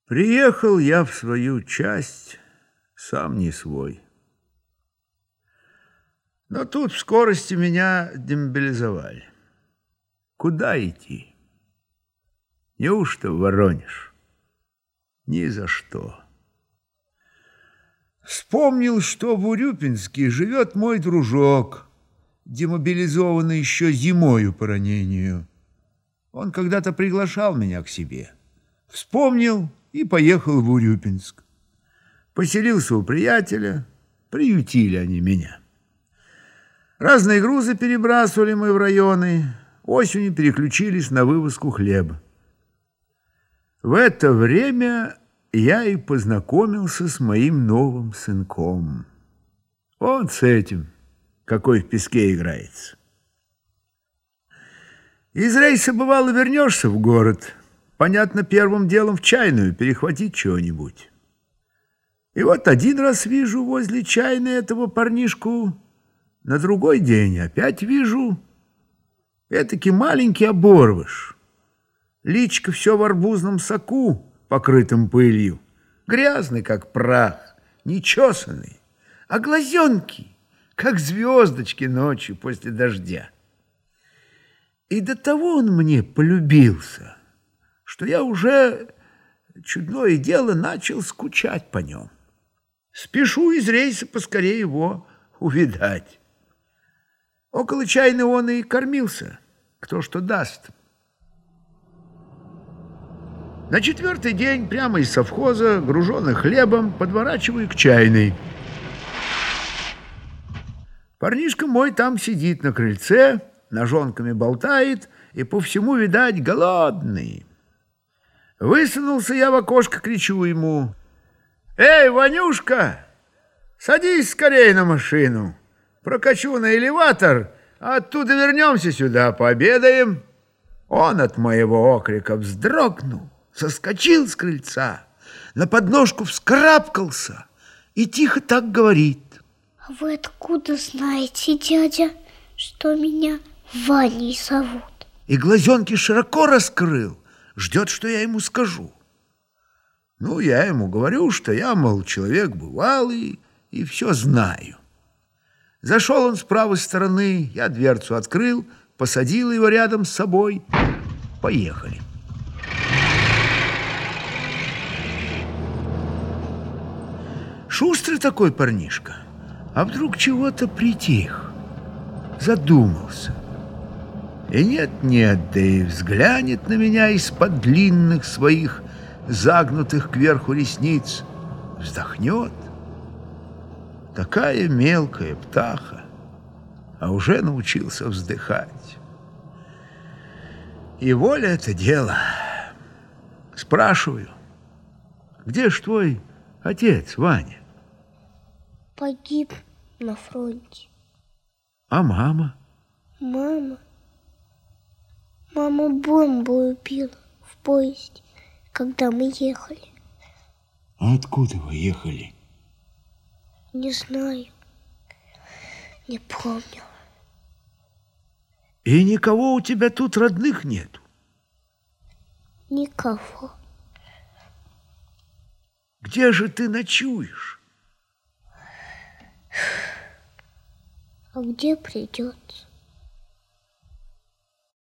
Приехал я в свою часть, сам не свой. Но тут в скорости меня демобилизовали. Куда идти? Неужто в Воронеж? Ни за что. Вспомнил, что в Урюпинске живет мой дружок, демобилизованный еще зимою по ранению. Он когда-то приглашал меня к себе. Вспомнил и поехал в Урюпинск. Поселился у приятеля, приютили они меня. Разные грузы перебрасывали мы в районы, осенью переключились на вывозку хлеба. В это время я и познакомился с моим новым сынком. Вот с этим, какой в песке играется. Из рейса, бывало, вернешься в город, понятно, первым делом в чайную перехватить чего-нибудь. И вот один раз вижу возле чайной этого парнишку, на другой день опять вижу этакий маленький оборвыш. Личико все в арбузном соку, покрытым пылью, грязный, как прах, нечесанный, а глазенки, как звездочки ночью после дождя. И до того он мне полюбился, что я уже, чудное дело, начал скучать по нем. Спешу из рейса поскорее его увидать. Около чайной он и кормился, кто что даст. На четвертый день прямо из совхоза, груженный хлебом, подворачиваю к чайной. Парнишка мой там сидит на крыльце, ножонками болтает и по всему, видать, голодный. Высунулся я в окошко, кричу ему: «Эй, Ванюшка, садись скорее на машину, прокачу на элеватор, а оттуда вернемся сюда, пообедаем». Он от моего окрика вздрогнул, соскочил с крыльца, на подножку вскарабкался и тихо так говорит: «А вы откуда знаете, дядя, что меня Ваней зовут?» И глазенки широко раскрыл, ждет, что я ему скажу. Ну, я ему говорю, что я, мол, человек бывалый и все знаю. Зашел он с правой стороны, я дверцу открыл, посадил его рядом с собой. Поехали. Шустрый такой парнишка, а вдруг чего-то притих, задумался. И нет-нет, да и взглянет на меня из-под длинных своих загнутых кверху ресниц, вздохнет. Такая мелкая птаха, а уже научился вздыхать. И воля это дело. Спрашиваю: где ж твой отец, Ваня? Погиб на фронте. А мама? Мама бомбу убила в поезде, когда мы ехали. А откуда вы ехали? Не знаю, не помню. И никого у тебя тут родных нету? Никого. Где же ты ночуешь? А где придется?